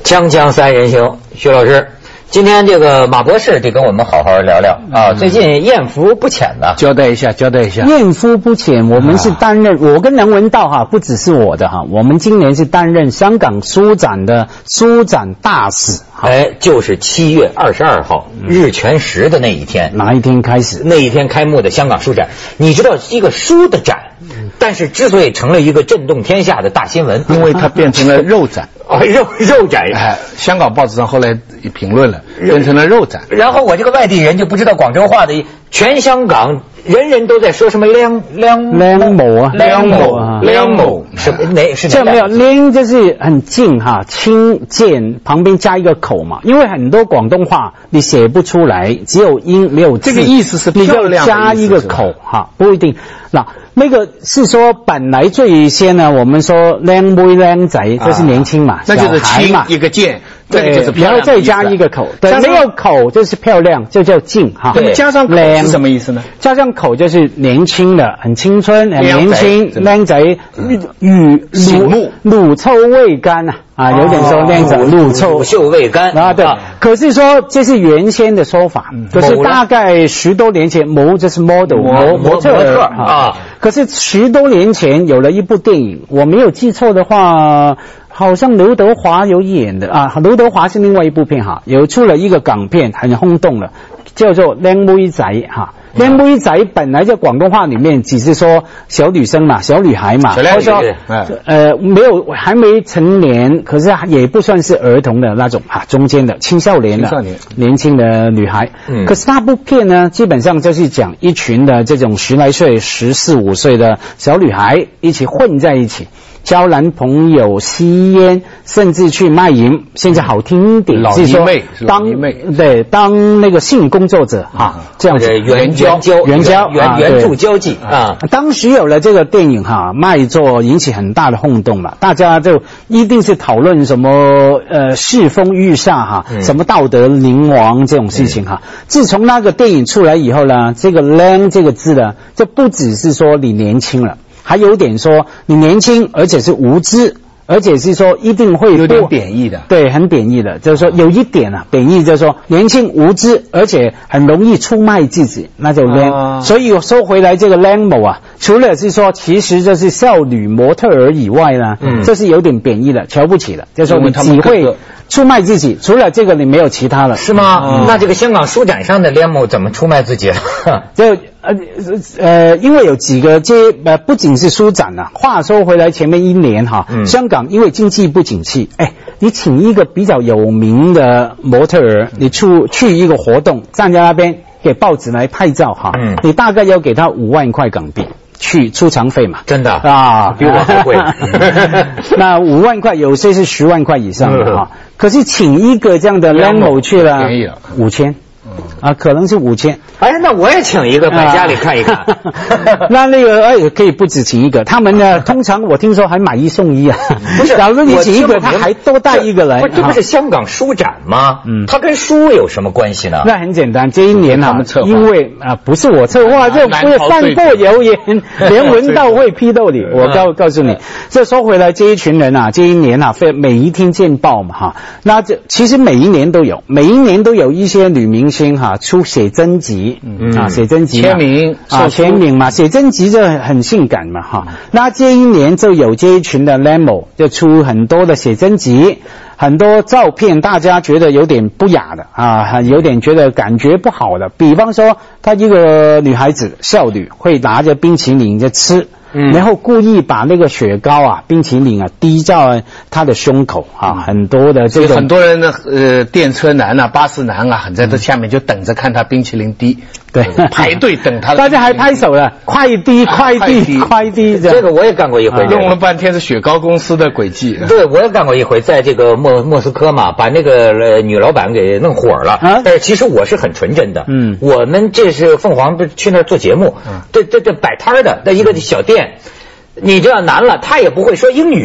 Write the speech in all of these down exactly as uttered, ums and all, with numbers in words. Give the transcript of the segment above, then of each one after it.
锵锵三人行，徐老师，今天这个马博士得跟我们好好聊聊啊。最近艳福不浅呢， 交代一下，交代一下。 艳福不浅，我们是担任，我跟梁文道哈，不只是我的哈，我们今年是担任香港书展的书展大使。 哎，就是七月二十二号日全食的那一天， 哪一天开始？ 那一天开幕的香港书展。你知道一个书的展，但是之所以成了一个震动天下的大新闻， 因为它变成了肉展。 哦，肉肉展。 哎，香港报纸上后来也评论了，变成了肉展。 然后我这个外地人就不知道广州话的，全香港人人都在说什么梁梁梁某啊， 梁某梁某什么哪是这没有梁就是很近哈，清剑旁边加一个口嘛，因为很多广东话你写不出来，只有音没有字， 这个意思是你就加一个口哈，不一定。那那个是说本来最先呢，我们说靓妹靓仔就是年轻嘛， 那就是轻一个剑， 对，然后再加一个口，对，没有口就是漂亮，就叫静哈。 对，加上口是什么意思呢？ 加上口就是年轻的，很青春，很年轻，靓仔，与乳乳臭未干啊。啊，有点说那种乳臭乳臭未干啊，对。可是说这是原先的说法，可是大概十多年前，模就是 model 模模特儿啊。可是十多年前有了一部电影，我没有记错的话，好像刘德华有演的啊。刘德华是另外一部片哈，有出了一个港片，很轰动了，叫做《靓妹仔》哈。靓妹仔本来在广东话里面只是说小女生嘛，小女孩嘛，或者说呃没有还没成年，可是也不算是儿童的那种啊，中间的青少年的年轻的女孩。嗯，可是那部片呢，基本上就是讲一群的这种十来岁、十四五岁的小女孩一起混在一起。交男朋友、吸烟，甚至去卖淫。现在好听一点是说当对当那个性工作者哈，这样子援交援交援援助交际啊。 当时有了这个电影哈，卖座引起很大的轰动了，大家就一定是讨论什么呃世风日下哈，什么道德宁王这种事情哈。自从那个电影出来以后呢，这个靓这个字呢，就不只是说你年轻了。还有点说你年轻，而且是无知，而且是说一定会有点贬义的， 对，很贬义的，就是说有一点啊，贬义就是说年轻无知，而且很容易出卖自己，那就靓、啊。所以说回来这个靓某啊，除了是说其实就是少女模特儿以外呢，嗯，这是有点贬义的，瞧不起的，就是说你只会出卖自己，除了这个你没有其他了， 是吗？嗯、那这个香港书展上的靓某怎么出卖自己了？ 就呃呃，因为有几个这呃，不仅是书展啊。话说回来，前面一年哈，嗯、香港因为经济不景气，哎，你请一个比较有名的模特儿，你去去一个活动，站在那边给报纸来拍照哈，嗯、你大概要给他五万块港币。去出场费嘛， 真的啊， 比我还贵。 那五万块，有些是十万块以上的哈。可是请一个这样的靓某去了， 便宜了五千。啊，可能是五千。 哎，那我也请一个，在家里看一看。 那那个哎，可以不止请一个。他们呢，通常我听说还买一送一啊。 不是， 假如你请一个，他还多带一个来。 不，这不是香港书展吗？嗯，它跟书有什么关系呢？ 那很简单，这一年啊，因为啊，不是我策划，这不是散播谣言，连文道会批斗你。我告告诉你，这说回来，这一群人啊，这一年啊，非每一天见报嘛哈。那这其实每一年都有，每一年都有一些女明星。哈，出写真集，嗯啊，写真集签名啊，签名嘛，写真集就很性感嘛，哈。那这一年就有这一群的靓某，就出很多的写真集，很多照片，大家觉得有点不雅的啊，有点觉得感觉不好的。比方说，她一个女孩子少女会拿着冰淇淋在吃。嗯，然后故意把那个雪糕啊、冰淇淋啊滴在他的胸口啊，嗯、很多的这种， 很多人呢，呃，电车男啊、巴士男啊，在这下面就等着看他冰淇淋滴， 对， 排队等他。 大家还拍手了，快滴，快滴，快滴！ 这个我也干过一回， 用了半天是雪糕公司的诡计。 对，我也干过一回，在这个莫莫斯科嘛，把那个呃女老板给弄火了。啊，但是其实我是很纯真的。嗯，我们这是凤凰，不是去那儿做节目，嗯，这这这摆摊的，在一个小店。你这样难了，他也不会说英语，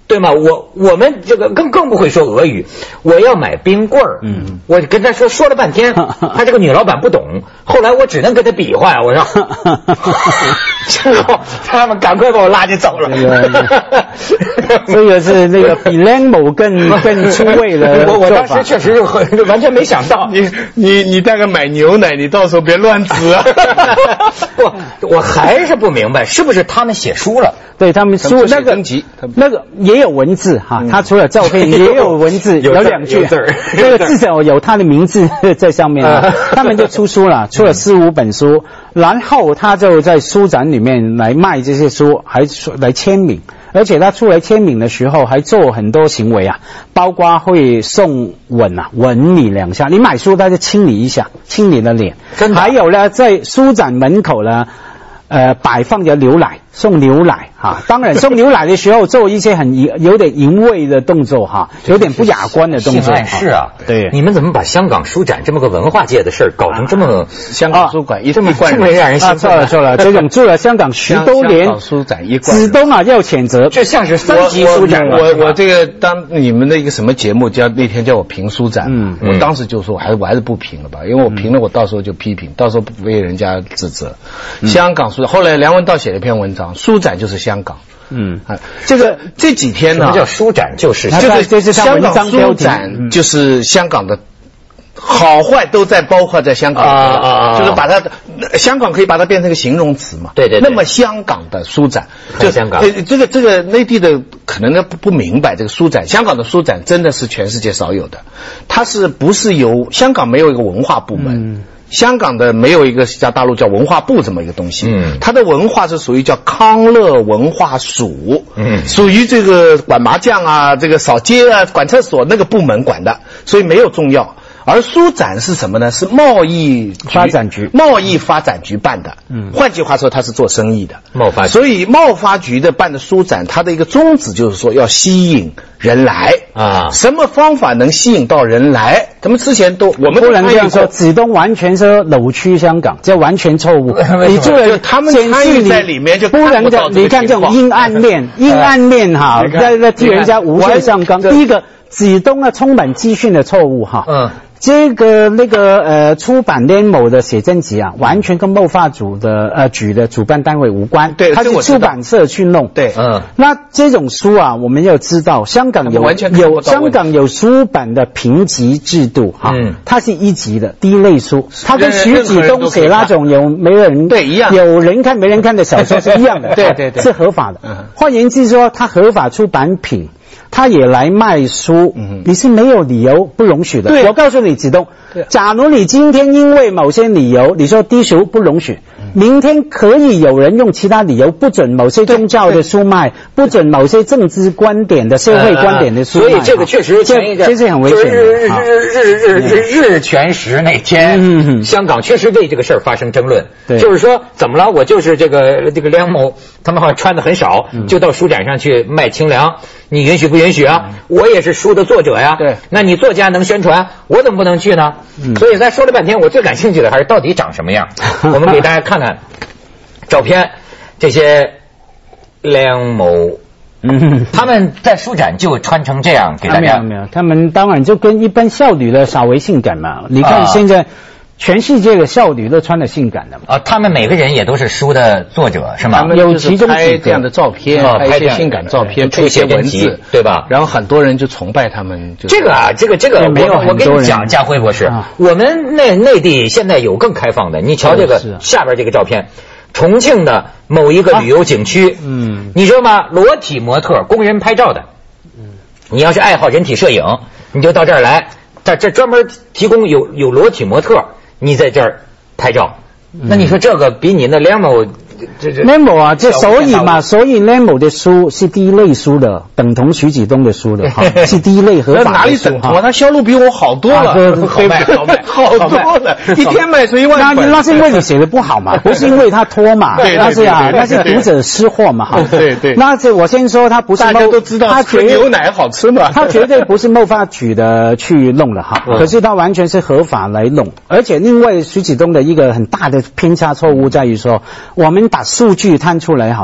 对吗？我我们这个更更不会说俄语，我要买冰棍儿，嗯，我跟他说说了半天，他这个女老板不懂，后来我只能跟他比划呀，我说，之后他们赶快把我拉着走了。 这个是那个比 Lambo 更更出位的我我当时确实是很完全没想到， 你你你大概买牛奶，你到时候别乱指啊。 不，我还是不明白，是不是他们写书了？ 对他们书那个那个也有文字哈，他除了照片也有文字，有两句，那个至少有他的名字在上面啊。他们就出书了，出了四五本书，然后他就在书展里面来卖这些书，还来签名。而且他出来签名的时候还做很多行为啊，包括会送吻啊，吻你两下。你买书他就亲你一下，亲你的脸。还有呢，在书展门口呢，呃，摆放着牛奶，送牛奶哈。当然，送牛奶的时候做一些很有点淫秽的动作哈，有点不雅观的动作。 是啊， 对。 你们怎么把香港书展这么个文化界的事儿搞成这么香港书馆一这么这么让人心错了错了，这种做了香港十多年， 香港书展一贯子东啊要谴责， 这像是三级书展。 我我这个当你们的一个什么节目叫那天叫我评书展，嗯，我当时就说我还是我还是不评了吧，因为我评了我到时候就批评，到时候被人家指责。香港书展后来梁文道写了一篇文章，书展就是香港。嗯啊，这个这几天呢， 什么叫书展就是就是就是香港书展，就是香港的好坏都在包括在香港啊啊啊，就是把它香港可以把它变成一个形容词嘛。 对对。 那么香港的书展， 就香港， 这个这个内地的可能呢不不明白这个书展，香港的书展真的是全世界少有的，它是不是由香港没有一个文化部门？嗯，香港的没有一个像大陆叫文化部这么一个东西，嗯，它的文化是属于叫康乐文化署，嗯，属于这个管麻将啊，这个扫街啊，管厕所那个部门管的，所以没有重要。而书展是什么呢？是贸易发展局贸易发展局办的，嗯，换句话说，它是做生意的贸发局。 所以贸发局的办的书展，它的一个宗旨就是说要吸引人来啊。什么方法能吸引到人来？咱们之前都我们不能这样说，子东完全是扭曲香港，这完全错误。你做了他们参与在里面就不能这，你看这种阴暗面，阴暗面哈，在在替人家无限上纲。第一个，子东啊，充满资讯的错误哈。嗯。这个那个呃出版联某的写真集啊，完全跟贸发组的呃局的主办单位无关， 对， 它是出版社去弄， 对，嗯， 那这种书啊，我们要知道，香港有有香港有书版的评级制度哈，嗯，它是一级的第一类书，它跟徐子东写那种有没人对一样， 有人看没人看的小说是一样的，对对对，是合法的。嗯，换言之说，它合法出版品。他也来卖书，嗯，你是没有理由不容许的。我告诉你，子东，假如你今天因为某些理由，你说低俗不容许，嗯，明天可以有人用其他理由不准某些宗教的书卖，不准某些政治观点的、社会观点的书卖。 所以这个确实前一阵这是很危险的。 日日日日日日全食那天，嗯，香港确实为这个事儿发生争论。对，就是说怎么了？我就是这个这个梁某，他们好像穿的很少，嗯，就到书展上去卖清凉。你允许不允许啊？嗯，我也是书的作者呀。对，那你作家能宣传，我怎么不能去呢？嗯，所以咱说了半天，我最感兴趣的还是到底长什么样。我们给大家看看照片，这些梁某，嗯，他们在书展就穿成这样给大家。 没有没有，他们当然就跟一般少女的稍微性感嘛。你看现在。全世界的少女都穿的性感的嘛？ 啊，他们每个人也都是书的作者是吗？ 有其中拍这样的照片，拍一些性感照片，配一些文字， 对吧？ 然后很多人就崇拜他们。 这个啊，这个这个，我我跟你讲，家辉博士，我们内内地现在有更开放的。你瞧这个下边这个照片，重庆的某一个旅游景区，嗯，你知道吗？裸体模特供人拍照的，嗯，你要是爱好人体摄影，你就到这儿来，这这专门提供有有裸体模特。你在这儿拍照，那你说这个比你那 Lambo 这这 Lambo 啊，这所以嘛，所以 Lambo 的书是第一类书的，等同徐子东的书的，是第一类合法的书。 哪里等同啊？他销路比我好多了， 好卖好卖好多了，一天卖出一万。 那那是因为你写的不好嘛，不是因为他拖嘛，那是啊，那是读者失货嘛，哈。 对对。 那这我先说，他不是大家都知道，他绝牛奶好吃嘛， 他绝对不是贸发局的去弄的哈，可是他完全是合法来弄，而且另外徐子东的一个很大的偏差错误在于说，我们把数据摊出来好了。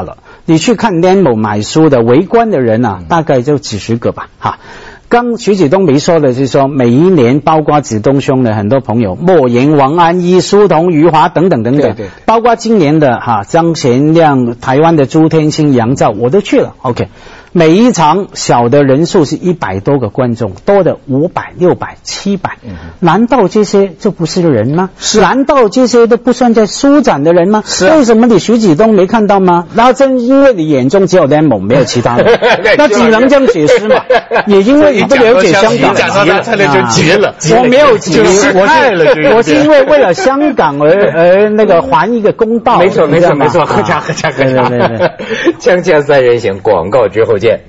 你去看 Lemmo 买书的围观的人啊，大概就几十个吧，哈。刚徐子东没说的是说，每一年包括子东兄的很多朋友，莫言、王安忆、苏童、余华等等等等，对对对，包括今年的哈张贤亮、台湾的朱天心、杨照，我都去了。OK， 每一场小的人数是一百多个观众，多的五百、六百、七百，难道这些就不是人吗？是，难道这些都不算在书展的人吗？是，为什么你徐子东没看到吗？然后正因为你眼中只有 Lemmo 没有其他人，那只能这样解释嘛。也因为你不了解香港， 讲到他差点就急了。 我没有急，我是我是因为为了香港而而那个还一个公道。 没错没错没错，喝茶喝茶喝茶。对对对，锵锵三人行，广告之后见。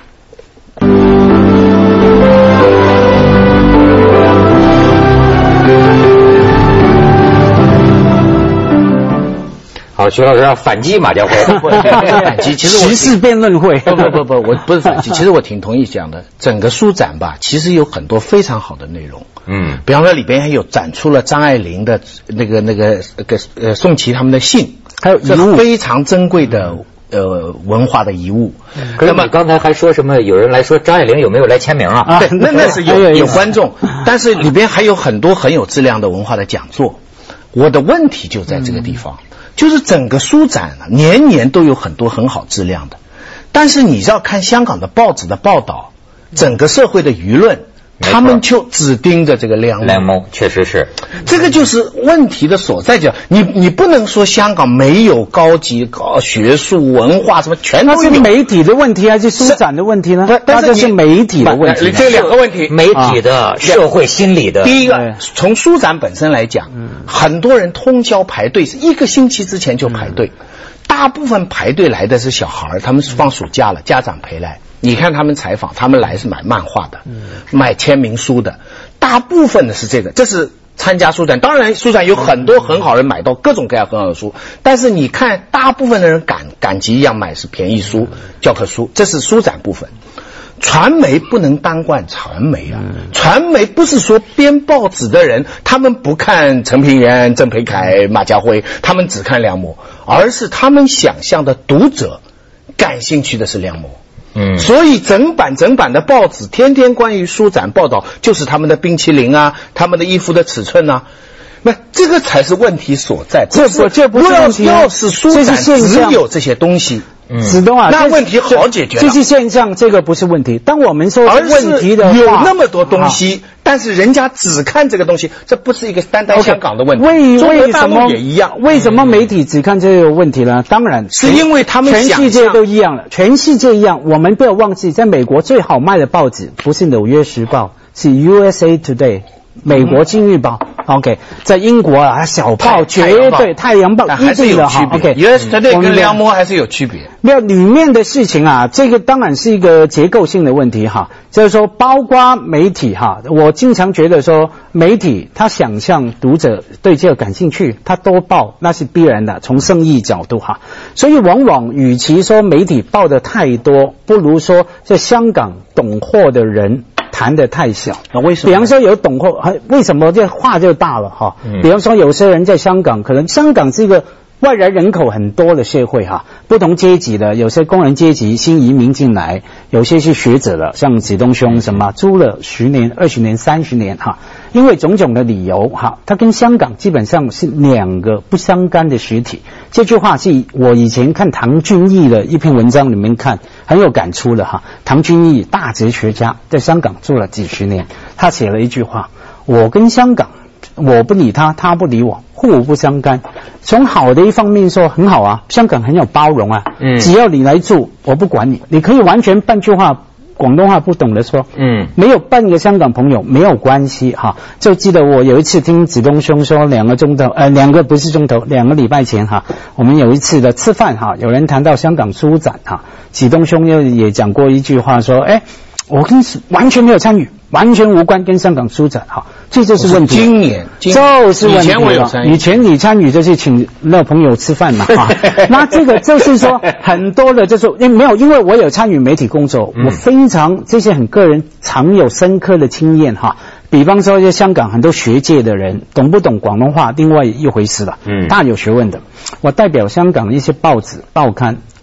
好，徐老师要反击马家辉， 反击其实我时事辩论会， 不不不不，我不是反击，其实我挺同意讲的。整个书展吧，其实有很多非常好的内容，嗯，比方说里边还有展出了张爱玲的那个那个个呃宋琦他们的信，还有这非常珍贵的呃文化的遗物。 可是你刚才还说什么？有人来说张爱玲有没有来签名啊？ 啊对，那那是有有观众，但是里边还有很多很有质量的文化的讲座。我的问题就在这个地方。嗯，就是整个书展啊，年年都有很多很好质量的，但是你要看香港的报纸的报道，整个社会的舆论，他们就只盯着这个亮幕，确实是， 这个就是问题的所在。讲你你不能说香港没有高级高学术文化什么全都有， 那是媒体的问题还是书展的问题呢？那这是媒体的问题， 这两个问题， 媒体的社会心理的。 第一个，从书展本身来讲，很多人通宵排队，是一个星期之前就排队，大部分排队来的是小孩，他们是放暑假了，家长陪来。你看他们采访，他们来是买漫画的，买签名书的，大部分的是这个，这是参加书展。当然书展有很多很好人买到各种各样很好的书，但是你看大部分的人赶赶集一样买是便宜书、教科书，这是书展部分。传媒不能单冠传媒啊，传媒不是说编报纸的人他们不看陈平原、郑培凯、马家辉，他们只看梁某，而是他们想象的读者感兴趣的是梁某。嗯，所以整版整版的报纸天天关于书展报道，就是他们的冰淇淋啊，他们的衣服的尺寸啊，那这个才是问题所在。 这不这不是问题， 要是书展只有这些东西， 子东啊， 那问题好解决了。 这是现象，这个不是问题。当我们说问题的话， 有那么多东西，但是人家只看这个东西，这不是一个单单香港的问题。 为为什么也一样？ 为什么媒体只看这个问题呢？当然是因为他们全世界都一样了，全世界一样。我们不要忘记，在美国最好卖的报纸不是《纽约时报》，是 U S A Today。美国今日报 ，OK， 在英国啊，小报绝对太阳报一定的哈 ，OK，U S Today 跟梁模还是有区别。 没有里面的事情啊，这个当然是一个结构性的问题哈，就是说包括媒体哈，我经常觉得说媒体他想象读者对这个感兴趣，他多报那是必然的，从生意角度哈，所以往往与其说媒体报的太多，不如说在香港懂货的人谈得太小。 那为什么？ 比方说有懂货，为什么这话就大了哈？嗯、比方说有些人在香港，可能香港是一个外来人口很多的社会哈，不同阶级的，有些工人阶级新移民进来，有些是学者的，像子东兄什么租了十年、二十年、三十年哈，因为种种的理由哈，它跟香港基本上是两个不相干的实体。这句话是我以前看唐俊毅的一篇文章里面看很有感触的哈。唐俊毅大哲学家，在香港住了几十年，他写了一句话：我跟香港，我不理他，他不理我，互不相干。从好的一方面说很好啊，香港很有包容啊，嗯，只要你来住，我不管你，你可以完全半句话广东话不懂得说，嗯，没有半个香港朋友没有关系哈。就记得我有一次听子东兄说，两个钟头，呃，两个不是钟头，两个礼拜前哈，我们有一次的吃饭哈，有人谈到香港书展哈，子东兄又也讲过一句话说，哎，我跟完全没有参与。完全无关跟香港书展哈，这就是问题。 今年就是问题了。以前我有参与， 以前你参与就是请那朋友吃饭嘛哈。那这个就是说很多的就是因为没有，因为我有参与媒体工作，嗯、我非常这些很个人常有深刻的经验哈。比方说，在香港很多学界的人懂不懂广东话，另外一回事了，嗯，大有学问的。我代表香港一些报纸、报刊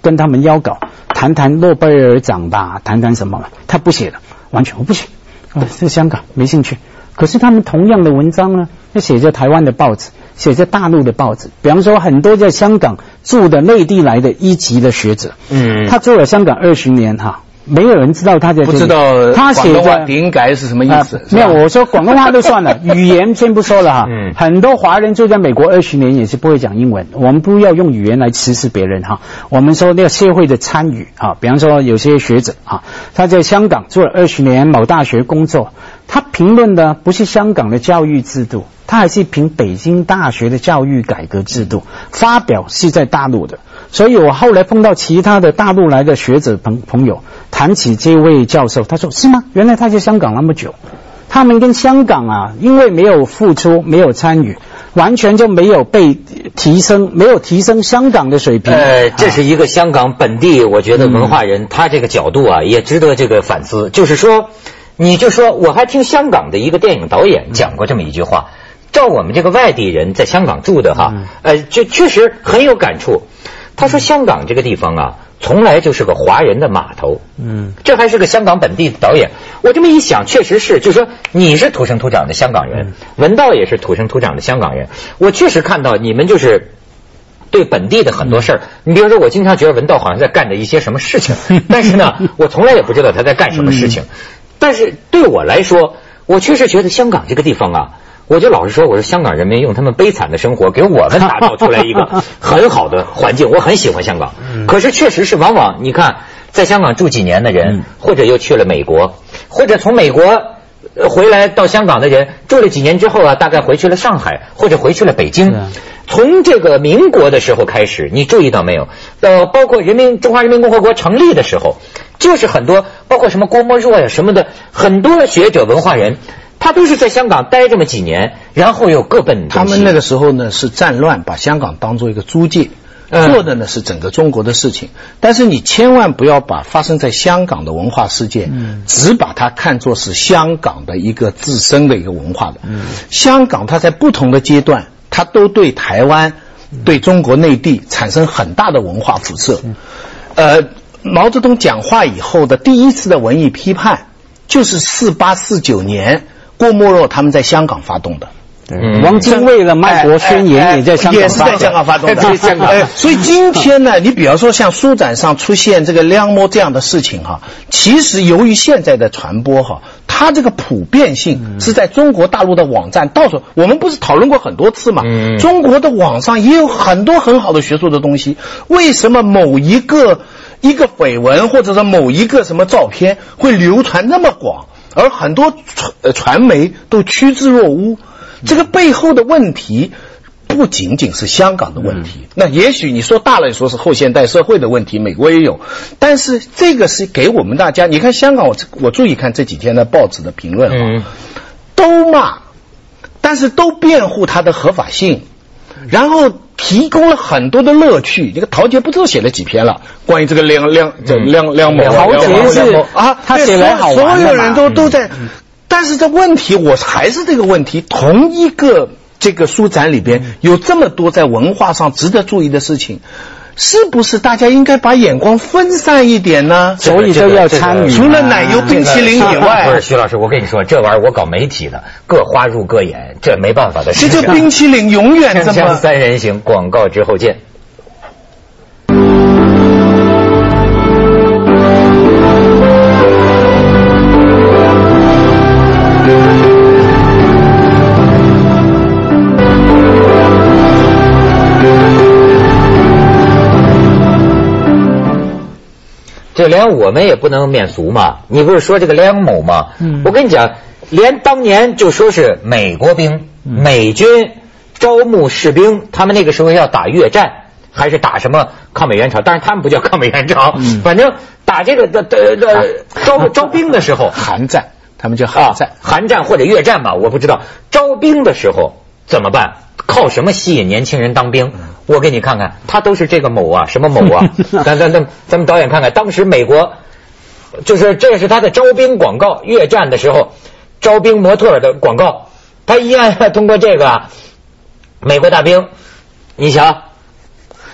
跟他们邀稿，谈谈诺贝尔奖吧，谈谈什么，他不写了，完全我不写，啊，这香港没兴趣。可是他们同样的文章呢，要写在台湾的报纸，写在大陆的报纸，比方说很多在香港住的内地来的一级的学者，嗯，他住了香港二十年哈。没有人知道他在这里， 不知道他写的顶改是什么意思？ 呃、没有，我说广东话就算了，语言先不说了哈。嗯，很多华人住在美国二十年也是不会讲英文，我们不要用语言来歧视别人哈。我们说那个社会的参与啊，比方说有些学者啊，他在香港做了二十年某大学工作，他评论的不是香港的教育制度，他还是凭北京大学的教育改革制度，发表是在大陆的。所以我后来碰到其他的大陆来的学者朋朋友，谈起这位教授，他说是吗？原来他在香港那么久，他们跟香港啊，因为没有付出，没有参与，完全就没有被提升，没有提升香港的水平。 呃，这是一个香港本地，我觉得文化人、嗯、他这个角度啊，也值得这个反思。就是说，你就说，我还听香港的一个电影导演讲过这么一句话，照我们这个外地人在香港住的哈，嗯、呃，就确实很有感触。他说香港这个地方啊，从来就是个华人的码头。嗯，这还是个香港本地的导演。我这么一想，确实是，就是说你是土生土长的香港人，文道也是土生土长的香港人。我确实看到你们就是对本地的很多事儿。你比如说，我经常觉得文道好像在干着一些什么事情，但是呢，我从来也不知道他在干什么事情。但是对我来说，我确实觉得香港这个地方啊。我就老实说，我说香港人民用他们悲惨的生活给我们打造出来一个很好的环境，我很喜欢香港。可是确实是，往往你看，在香港住几年的人，或者又去了美国，或者从美国回来到香港的人，住了几年之后啊，大概回去了上海，或者回去了北京。从这个民国的时候开始，你注意到没有？呃，包括人民中华人民共和国成立的时候，就是很多，包括什么郭沫若呀什么的，很多学者文化人。他都是在香港待这么几年，然后又各奔东西。 他们那个时候呢是战乱，把香港当做一个租界，嗯、做的呢是整个中国的事情。但是你千万不要把发生在香港的文化事件，嗯、只把它看作是香港的一个自身的一个文化的。嗯、香港它在不同的阶段，它都对台湾、嗯、对中国内地产生很大的文化辐射。嗯、呃，毛泽东讲话以后的第一次的文艺批判，就是四八四九年。郭沫若他们在香港发动的， 嗯、王精卫的卖国宣言也在香港也是在香港发动的。香港哎、所以今天呢，你比方说像书展上出现这个亮模这样的事情哈，其实由于现在的传播哈，它这个普遍性是在中国大陆的网站到处，我们不是讨论过很多次嘛？嗯、中国的网上也有很多很好的学术的东西，为什么某一个一个绯闻或者说某一个什么照片会流传那么广？而很多传传媒都趋之若鹜，这个背后的问题不仅仅是香港的问题，嗯、那也许你说大了，说是后现代社会的问题，美国也有，但是这个是给我们大家，你看香港，我我注意看这几天的报纸的评论，嗯、都骂，但是都辩护它的合法性，然后提供了很多的乐趣。这个陶杰不知道写了几篇了，关于这个亮亮这亮亮某陶杰是啊，他写了好玩的嘛， 所有人都都在。嗯、但是这问题，我还是这个问题，同一个这个书展里边有这么多在文化上值得注意的事情。是不是大家应该把眼光分散一点呢？ 所以都要参与。 除了奶油冰淇淋以外， 不是徐老师，我跟你说，这玩意儿我搞媒体的，各花入各眼，这没办法的事情。 这就冰淇淋永远这么。 三人行，广告之后见。这连我们也不能免俗嘛，你不是说这个梁某吗？嗯，我跟你讲，连当年就说是美国兵、嗯、美军招募士兵，他们那个时候要打越战，还是打什么抗美援朝？当然他们不叫抗美援朝，嗯、反正打这个的的的招招兵的时候， 韩战，他们叫韩战、啊， 韩战或者越战吧，我不知道。招兵的时候怎么办？靠什么吸引年轻人当兵？我给你看看，他都是这个某啊，什么某啊？咱咱咱咱们导演看看，当时美国就是这是他的招兵广告，越战的时候招兵模特的广告，他一按通过这个美国大兵，你瞧，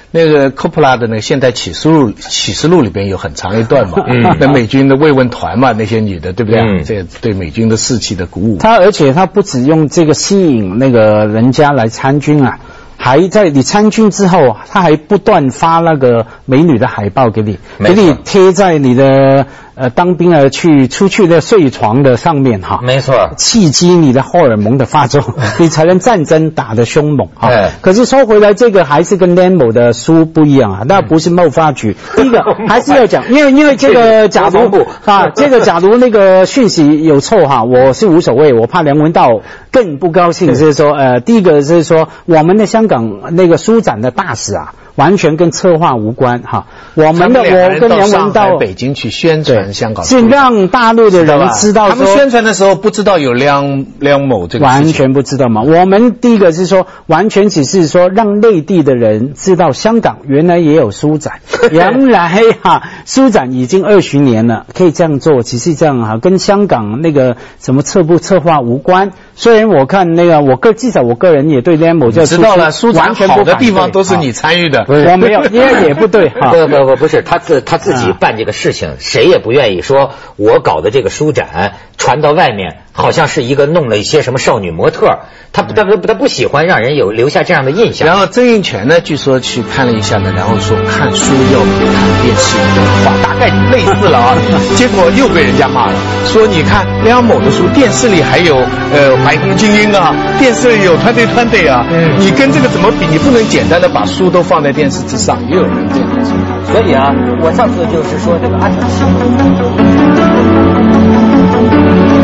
那个科普拉的那个《现代启示录》启示录里边有很长一段嘛，嗯，那美军的慰问团嘛，那些女的，对不对？嗯，这对美军的士气的鼓舞。 他而且他不只用这个吸引那个人家来参军啊。还在你参军之后，他还不断发那个美女的海报给你，给你贴在你的呃当兵啊去出去的睡床的上面哈。 没错， 刺激你的荷尔蒙的发作，你才能战争打得凶猛哈。可是说回来，这个还是跟 Lemo 的书不一样啊，那不是贸发局。第一个还是要讲，因为因为这个假如啊，这个假如那个讯息有错哈，我是无所谓，我怕梁文道更不高兴，就是说呃，第一个是说我们的香港那个书展的大使啊，完全跟策划无关哈。我们的我跟梁文道北京去宣传香港， 是让大陆的人知道说， 他们宣传的时候不知道有梁梁某这个完全不知道嘛。我们第一个是说，完全只是说让内地的人知道香港原来也有书展，原来哈书展已经二十年了，可以这样做，只是这样哈，跟香港那个什么策不策划无关。虽然我看那个我个至少我个人也对 Lemo 这知道了，书展好的地方都是你参与的， 我没有，因为也不对哈。 不不不不是他自他自己办这个事情，谁也不愿意说我搞的这个书展传到外面，好像是一个弄了一些什么少女模特，他他他他不喜欢让人有留下这样的印象。 然后曾荫权呢，据说去看了一下呢，然后说看书要比看电视文化，大概类似了啊。结果又被人家骂了，说你看梁某的书，电视里还有呃白宫精英啊，电视里有团队团队啊，嗯，你跟这个怎么比？你不能简单的把书都放在电视之上，也有人这样说。 所以啊，我上次就是说这个安